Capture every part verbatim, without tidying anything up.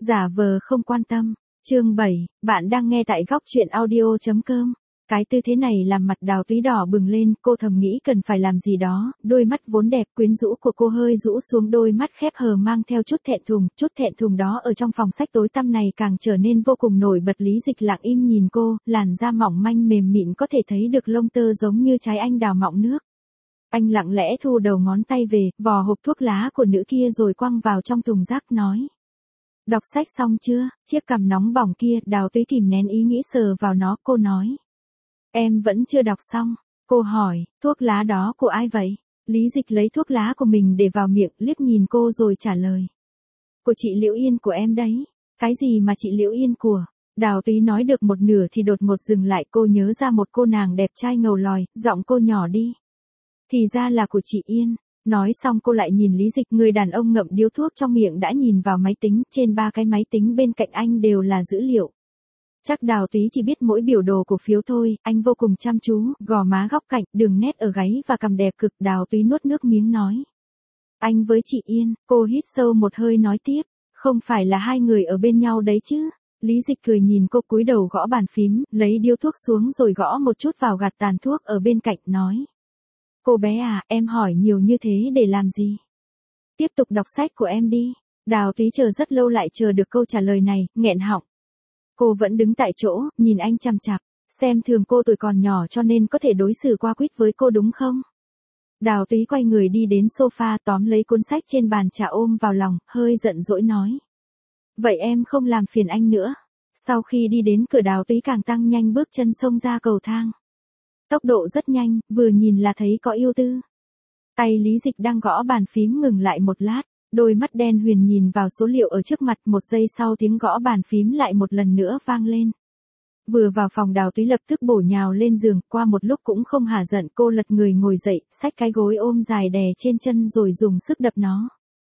Giả vờ không quan tâm. Chương bảy, bạn đang nghe tại góc truyện audio chấm com. Cái tư thế này làm mặt Đào Túy đỏ bừng lên, cô thầm nghĩ cần phải làm gì đó, đôi mắt vốn đẹp quyến rũ của cô hơi rũ xuống, đôi mắt khép hờ mang theo chút thẹn thùng, chút thẹn thùng đó ở trong phòng sách tối tăm này càng trở nên vô cùng nổi bật. Lý Dịch lặng im nhìn cô, làn da mỏng manh mềm mịn có thể thấy được lông tơ giống như trái anh đào mọng nước. Anh lặng lẽ thu đầu ngón tay về, vò hộp thuốc lá của nữ kia rồi quăng vào trong thùng rác nói. Đọc sách xong chưa? Chiếc cằm nóng bỏng kia, Đào Túy kìm nén ý nghĩ sờ vào nó, cô nói. Em vẫn chưa đọc xong. Cô hỏi, thuốc lá đó của ai vậy? Lý Dịch lấy thuốc lá của mình để vào miệng, liếc nhìn cô rồi trả lời. Của chị Liễu Yên của em đấy. Cái gì mà chị Liễu Yên của? Đào Túy nói được một nửa thì đột ngột dừng lại, cô nhớ ra một cô nàng đẹp trai ngầu lòi, giọng cô nhỏ đi. Thì ra là của chị Yên. Nói xong cô lại nhìn Lý Dịch, người đàn ông ngậm điếu thuốc trong miệng đã nhìn vào máy tính, trên ba cái máy tính bên cạnh anh đều là dữ liệu. Chắc Đào Túy chỉ biết mỗi biểu đồ cổ phiếu thôi, anh vô cùng chăm chú, gò má góc cạnh, đường nét ở gáy và cằm đẹp cực. Đào Túy nuốt nước miếng nói. Anh với chị Yên, cô hít sâu một hơi nói tiếp, không phải là hai người ở bên nhau đấy chứ. Lý Dịch cười nhìn cô, cúi đầu gõ bàn phím, lấy điếu thuốc xuống rồi gõ một chút vào gạt tàn thuốc ở bên cạnh, nói. Cô bé à, em hỏi nhiều như thế để làm gì? Tiếp tục đọc sách của em đi. Đào Túy chờ rất lâu lại chờ được câu trả lời này, nghẹn họng. Cô vẫn đứng tại chỗ, nhìn anh chằm chằm, xem thường cô tuổi còn nhỏ cho nên có thể đối xử qua quýt với cô đúng không? Đào Túy quay người đi đến sofa, tóm lấy cuốn sách trên bàn trà ôm vào lòng, hơi giận dỗi nói. Vậy em không làm phiền anh nữa. Sau khi đi đến cửa, Đào Túy càng tăng nhanh bước chân xông ra cầu thang. Tốc độ rất nhanh, vừa nhìn là thấy có ưu tư. Tay Lý Dịch đang gõ bàn phím ngừng lại một lát, đôi mắt đen huyền nhìn vào số liệu ở trước mặt, một giây sau tiếng gõ bàn phím lại một lần nữa vang lên. Vừa vào phòng, Đào Túy lập tức bổ nhào lên giường, qua một lúc cũng không hả giận, cô lật người ngồi dậy, xách cái gối ôm dài đè trên chân rồi dùng sức đập nó.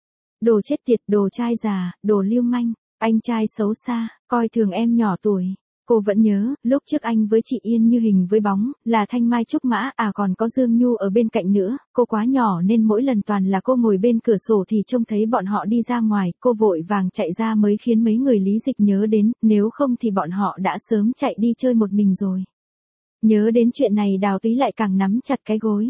Đồ chết tiệt, đồ trai già, đồ lưu manh, anh trai xấu xa, coi thường em nhỏ tuổi. Cô vẫn nhớ, lúc trước anh với chị Yên như hình với bóng, là Thanh Mai Trúc Mã, à còn có Dương Nhu ở bên cạnh nữa, cô quá nhỏ nên mỗi lần toàn là cô ngồi bên cửa sổ thì trông thấy bọn họ đi ra ngoài, cô vội vàng chạy ra mới khiến mấy người Lý Dịch nhớ đến, nếu không thì bọn họ đã sớm chạy đi chơi một mình rồi. Nhớ đến chuyện này, Đào Túy lại càng nắm chặt cái gối.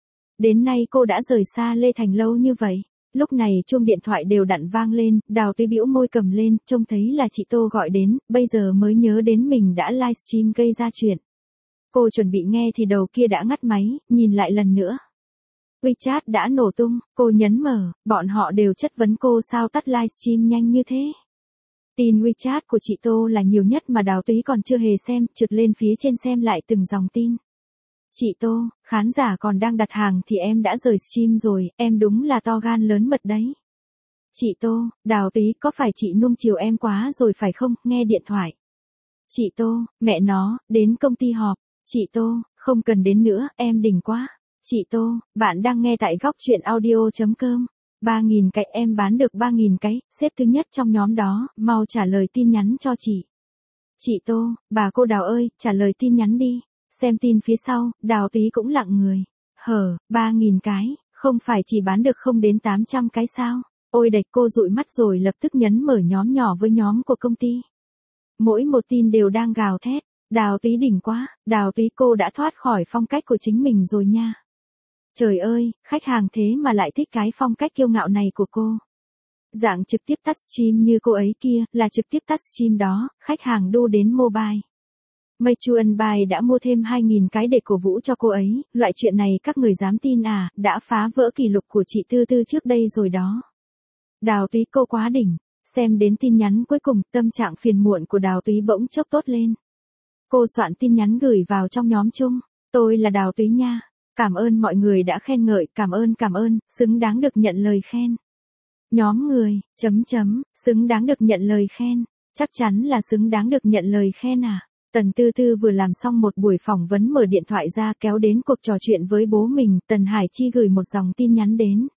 Đến nay cô đã rời xa Lê Thành lâu như vậy. Lúc này chuông điện thoại đều đặn vang lên, Đào Túy bĩu môi cầm lên, trông thấy là chị Tô gọi đến, bây giờ mới nhớ đến mình đã livestream gây ra chuyện. Cô chuẩn bị nghe thì đầu kia đã ngắt máy, nhìn lại lần nữa. WeChat đã nổ tung, cô nhấn mở, bọn họ đều chất vấn cô sao tắt livestream nhanh như thế. Tin WeChat của chị Tô là nhiều nhất mà Đào Túy còn chưa hề xem, trượt lên phía trên xem lại từng dòng tin. Chị Tô, khán giả còn đang đặt hàng thì em đã rời stream rồi, em đúng là to gan lớn mật đấy. Chị Tô, Đào Túy, có phải chị nuông chiều em quá rồi phải không, nghe điện thoại. Chị Tô, mẹ nó, đến công ty họp. Chị Tô, không cần đến nữa, em đỉnh quá. Chị Tô, bạn đang nghe tại góc truyện audio chấm com. ba nghìn cái, em bán được ba nghìn cái, xếp thứ nhất trong nhóm đó, mau trả lời tin nhắn cho chị. Chị Tô, bà cô Đào ơi, trả lời tin nhắn đi. Xem tin phía sau, Đào Túy cũng lặng người. Hở, ba nghìn cái, không phải chỉ bán được không đến tám trăm cái sao? Ôi đệch, cô dụi mắt rồi lập tức nhấn mở nhóm nhỏ với nhóm của công ty. Mỗi một tin đều đang gào thét. Đào Túy đỉnh quá, Đào Túy cô đã thoát khỏi phong cách của chính mình rồi nha. Trời ơi, khách hàng thế mà lại thích cái phong cách kiêu ngạo này của cô. Dạng trực tiếp tắt stream như cô ấy kia, là trực tiếp tắt stream đó, khách hàng đu đến mobile. Mây Chuan Bài đã mua thêm hai nghìn cái để cổ vũ cho cô ấy, loại chuyện này các người dám tin à, đã phá vỡ kỷ lục của chị Tư Tư trước đây rồi đó. Đào Túy cô quá đỉnh, xem đến tin nhắn cuối cùng, tâm trạng phiền muộn của Đào Túy bỗng chốc tốt lên. Cô soạn tin nhắn gửi vào trong nhóm chung, tôi là Đào Túy nha, cảm ơn mọi người đã khen ngợi, cảm ơn cảm ơn, xứng đáng được nhận lời khen. Nhóm người, chấm chấm, xứng đáng được nhận lời khen, chắc chắn là xứng đáng được nhận lời khen à. Tần Tư Tư vừa làm xong một buổi phỏng vấn mở điện thoại ra kéo đến cuộc trò chuyện với bố mình, Tần Hải Chi gửi một dòng tin nhắn đến.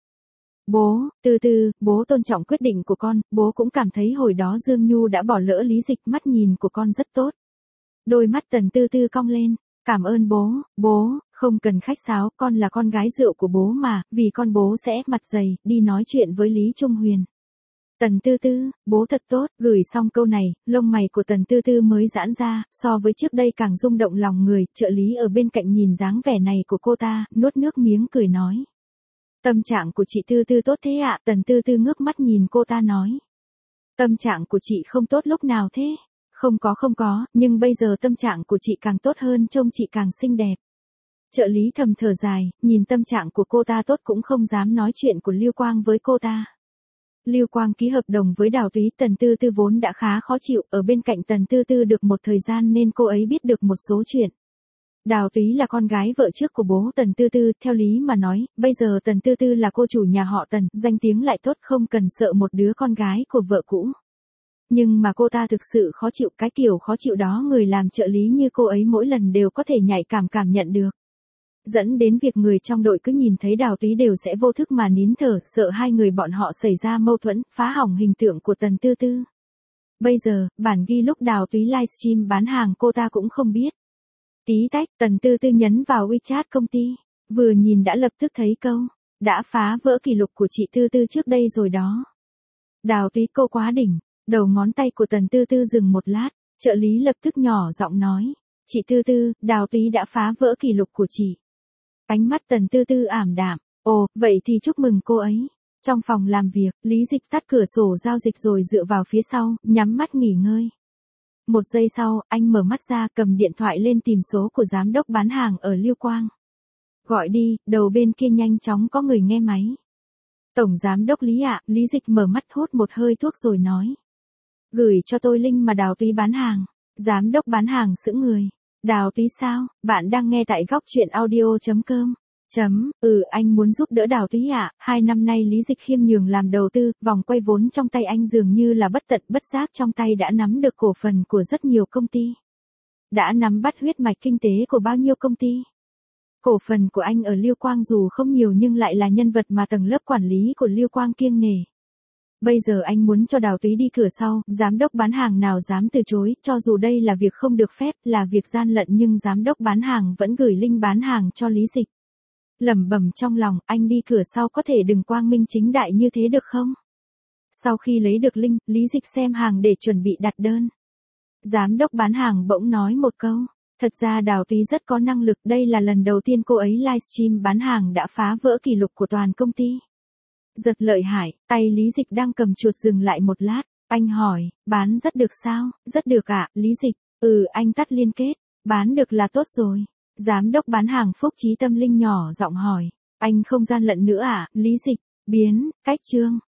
Bố, Tư Tư, bố tôn trọng quyết định của con, bố cũng cảm thấy hồi đó Dương Nhu đã bỏ lỡ Lý Dịch, mắt nhìn của con rất tốt. Đôi mắt Tần Tư Tư cong lên, cảm ơn bố, bố, không cần khách sáo, con là con gái rượu của bố mà, vì con bố sẽ mặt dày, đi nói chuyện với Lý Trung Huyền. Tần Tư Tư, bố thật tốt, gửi xong câu này, lông mày của Tần Tư Tư mới giãn ra, so với trước đây càng rung động lòng người, trợ lý ở bên cạnh nhìn dáng vẻ này của cô ta, nuốt nước miếng cười nói. Tâm trạng của chị Tư Tư tốt thế ạ, Tần Tư Tư ngước mắt nhìn cô ta nói. Tâm trạng của chị không tốt lúc nào thế? Không có không có, nhưng bây giờ tâm trạng của chị càng tốt hơn, trông chị càng xinh đẹp. Trợ lý thầm thở dài, nhìn tâm trạng của cô ta tốt cũng không dám nói chuyện của Lưu Quang với cô ta. Lưu Quang ký hợp đồng với Đào Túy, Tần Tư Tư vốn đã khá khó chịu, ở bên cạnh Tần Tư Tư được một thời gian nên cô ấy biết được một số chuyện. Đào Túy là con gái vợ trước của bố Tần Tư Tư, theo lý mà nói, bây giờ Tần Tư Tư là cô chủ nhà họ Tần, danh tiếng lại tốt không cần sợ một đứa con gái của vợ cũ. Nhưng mà cô ta thực sự khó chịu, cái kiểu khó chịu đó người làm trợ lý như cô ấy mỗi lần đều có thể nhạy cảm cảm nhận được. Dẫn đến việc người trong đội cứ nhìn thấy Đào Túy đều sẽ vô thức mà nín thở, sợ hai người bọn họ xảy ra mâu thuẫn, phá hỏng hình tượng của Tần Tư Tư. Bây giờ, bản ghi lúc Đào Túy livestream bán hàng cô ta cũng không biết. Tí tách, Tần Tư Tư nhấn vào WeChat công ty, vừa nhìn đã lập tức thấy câu, đã phá vỡ kỷ lục của chị Tư Tư trước đây rồi đó. Đào Túy cô quá đỉnh, đầu ngón tay của Tần Tư Tư dừng một lát, trợ lý lập tức nhỏ giọng nói, chị Tư Tư, Đào Túy đã phá vỡ kỷ lục của chị. Ánh mắt Tần Tư Tư ảm đạm, ồ, vậy thì chúc mừng cô ấy. Trong phòng làm việc, Lý Dịch tắt cửa sổ giao dịch rồi dựa vào phía sau, nhắm mắt nghỉ ngơi. Một giây sau, anh mở mắt ra cầm điện thoại lên tìm số của giám đốc bán hàng ở Lưu Quang. Gọi đi, đầu bên kia nhanh chóng có người nghe máy. Tổng giám đốc Lý ạ, Lý Dịch mở mắt hút một hơi thuốc rồi nói. Gửi cho tôi link mà Đào Túy bán hàng. Giám đốc bán hàng sững người. Đào Túy sao, bạn đang nghe tại góc truyện audio chấm com. Chấm, ừ anh muốn giúp đỡ Đào Túy ạ, hai năm nay Lý Dịch khiêm nhường làm đầu tư, vòng quay vốn trong tay anh dường như là bất tận bất giác trong tay đã nắm được cổ phần của rất nhiều công ty. Đã nắm bắt huyết mạch kinh tế của bao nhiêu công ty. Cổ phần của anh ở Lưu Quang dù không nhiều nhưng lại là nhân vật mà tầng lớp quản lý của Lưu Quang kiêng nể. Bây giờ anh muốn cho Đào Túy đi cửa sau, giám đốc bán hàng nào dám từ chối, cho dù đây là việc không được phép, là việc gian lận nhưng giám đốc bán hàng vẫn gửi link bán hàng cho Lý Dịch. Lẩm bẩm trong lòng, anh đi cửa sau có thể đừng quang minh chính đại như thế được không? Sau khi lấy được link, Lý Dịch xem hàng để chuẩn bị đặt đơn. Giám đốc bán hàng bỗng nói một câu, thật ra Đào Túy rất có năng lực, đây là lần đầu tiên cô ấy livestream bán hàng đã phá vỡ kỷ lục của toàn công ty. Giật lợi hại, tay Lý Dịch đang cầm chuột dừng lại một lát, anh hỏi, bán rất được sao? Rất được ạ, Lý Dịch, ừ anh tắt liên kết, bán được là tốt rồi. Giám đốc bán hàng Phúc Trí Tâm Linh nhỏ giọng hỏi, anh không gian lận nữa à, Lý Dịch, biến, cách chương.